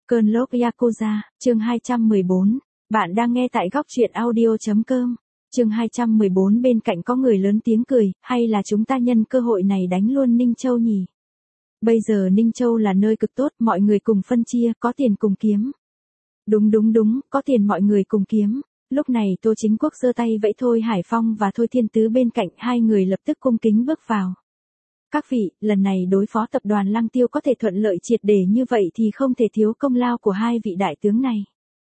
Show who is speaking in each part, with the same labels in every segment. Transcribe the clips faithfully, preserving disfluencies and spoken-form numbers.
Speaker 1: Cơn lốc Yakuza, chương hai trăm mười bốn. Bạn đang nghe tại góc truyện audio chấm com. Chương hai trăm mười bốn bên cạnh có người lớn tiếng cười, hay là chúng ta nhân cơ hội này đánh luôn Ninh Châu nhỉ? Bây giờ Ninh Châu là nơi cực tốt, mọi người cùng phân chia, có tiền cùng kiếm. Đúng đúng đúng, có tiền mọi người cùng kiếm. Lúc này Tô Chính Quốc giơ tay vẫy Thôi Hải Phong và Thôi Thiên Tứ bên cạnh, hai người lập tức cung kính bước vào. Các vị, lần này đối phó tập đoàn Lăng Tiêu có thể thuận lợi triệt để như vậy thì không thể thiếu công lao của hai vị đại tướng này.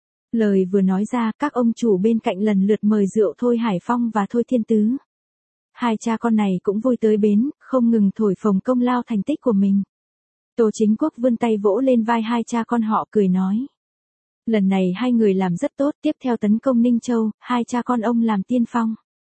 Speaker 1: Lời vừa nói ra, các ông chủ bên cạnh lần lượt mời rượu Thôi Hải Phong và Thôi Thiên Tứ. Hai cha con này cũng vui tới bến, không ngừng thổi phồng công lao thành tích của mình. Tô Chính Quốc vươn tay vỗ lên vai hai cha con họ cười nói. Lần này hai người làm rất tốt, tiếp theo tấn công Ninh Châu, hai cha con ông làm tiên phong.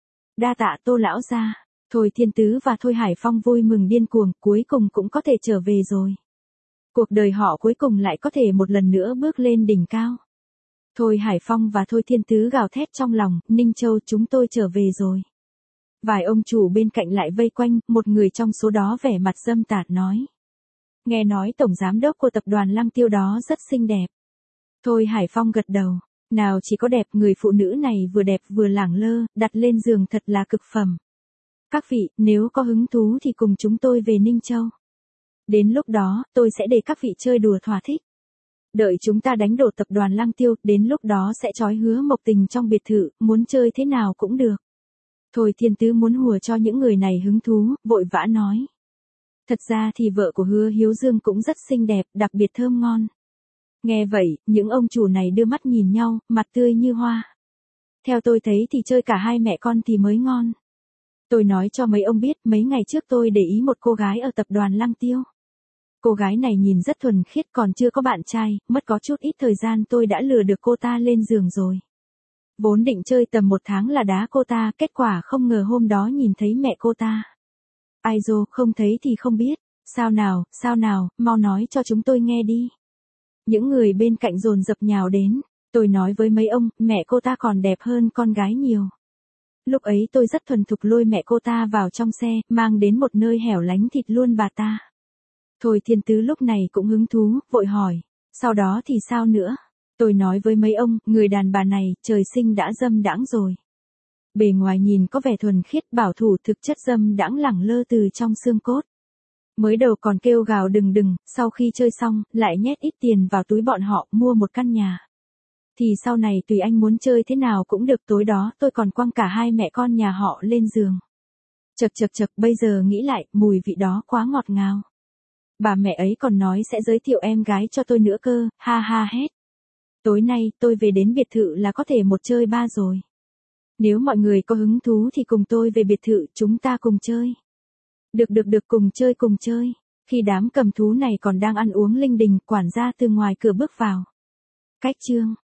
Speaker 1: Đa tạ Tô lão gia. Thôi Thiên Tứ và Thôi Hải Phong vui mừng điên cuồng, cuối cùng cũng có thể trở về rồi. Cuộc đời họ cuối cùng lại có thể một lần nữa bước lên đỉnh cao. Thôi Hải Phong và Thôi Thiên Tứ gào thét trong lòng, Ninh Châu chúng tôi trở về rồi. Vài ông chủ bên cạnh lại vây quanh, một người trong số đó vẻ mặt dâm tạt nói. Nghe nói tổng giám đốc của tập đoàn Lăng Tiêu đó rất xinh đẹp. Thôi Hải Phong gật đầu, nào chỉ có đẹp, người phụ nữ này vừa đẹp vừa lẳng lơ, đặt lên giường thật là cực phẩm. Các vị, nếu có hứng thú thì cùng chúng tôi về Ninh Châu. Đến lúc đó, tôi sẽ để các vị chơi đùa thỏa thích. Đợi chúng ta đánh đổ tập đoàn Lăng Tiêu, đến lúc đó sẽ trói Hứa Mộc Tình trong biệt thự, muốn chơi thế nào cũng được. Thôi Thiên Tứ muốn hùa cho những người này hứng thú, vội vã nói. Thật ra thì vợ của Hứa Hiếu Dương cũng rất xinh đẹp, đặc biệt thơm ngon. Nghe vậy, những ông chủ này đưa mắt nhìn nhau, mặt tươi như hoa. Theo tôi thấy thì chơi cả hai mẹ con thì mới ngon. Tôi nói cho mấy ông biết, mấy ngày trước tôi để ý một cô gái ở tập đoàn Lăng Tiêu. Cô gái này nhìn rất thuần khiết, còn chưa có bạn trai, mất có chút ít thời gian tôi đã lừa được cô ta lên giường rồi. Vốn định chơi tầm một tháng là đá cô ta, kết quả không ngờ hôm đó nhìn thấy mẹ cô ta. Ai dô, không thấy thì không biết, sao nào, sao nào, mau nói cho chúng tôi nghe đi. Những người bên cạnh dồn dập nhào đến, tôi nói với mấy ông, mẹ cô ta còn đẹp hơn con gái nhiều. Lúc ấy tôi rất thuần thục lôi mẹ cô ta vào trong xe, mang đến một nơi hẻo lánh thịt luôn bà ta. Thôi Thiên Tứ lúc này cũng hứng thú, vội hỏi, sau đó thì sao nữa? Tôi nói với mấy ông, người đàn bà này, trời sinh đã dâm đãng rồi. Bề ngoài nhìn có vẻ thuần khiết bảo thủ, thực chất dâm đãng lẳng lơ từ trong xương cốt. Mới đầu còn kêu gào đừng đừng, sau khi chơi xong, lại nhét ít tiền vào túi bọn họ, mua một căn nhà. Thì sau này tùy anh muốn chơi thế nào cũng được, tối đó tôi còn quăng cả hai mẹ con nhà họ lên giường. Chật chật chật, bây giờ nghĩ lại, mùi vị đó quá ngọt ngào. Bà mẹ ấy còn nói sẽ giới thiệu em gái cho tôi nữa cơ, ha ha hết. Tối nay, tôi về đến biệt thự là có thể một chơi ba rồi. Nếu mọi người có hứng thú thì cùng tôi về biệt thự, chúng ta cùng chơi. Được được được, cùng chơi cùng chơi. Khi đám cầm thú này còn đang ăn uống linh đình, quản gia từ ngoài cửa bước vào. Cách chương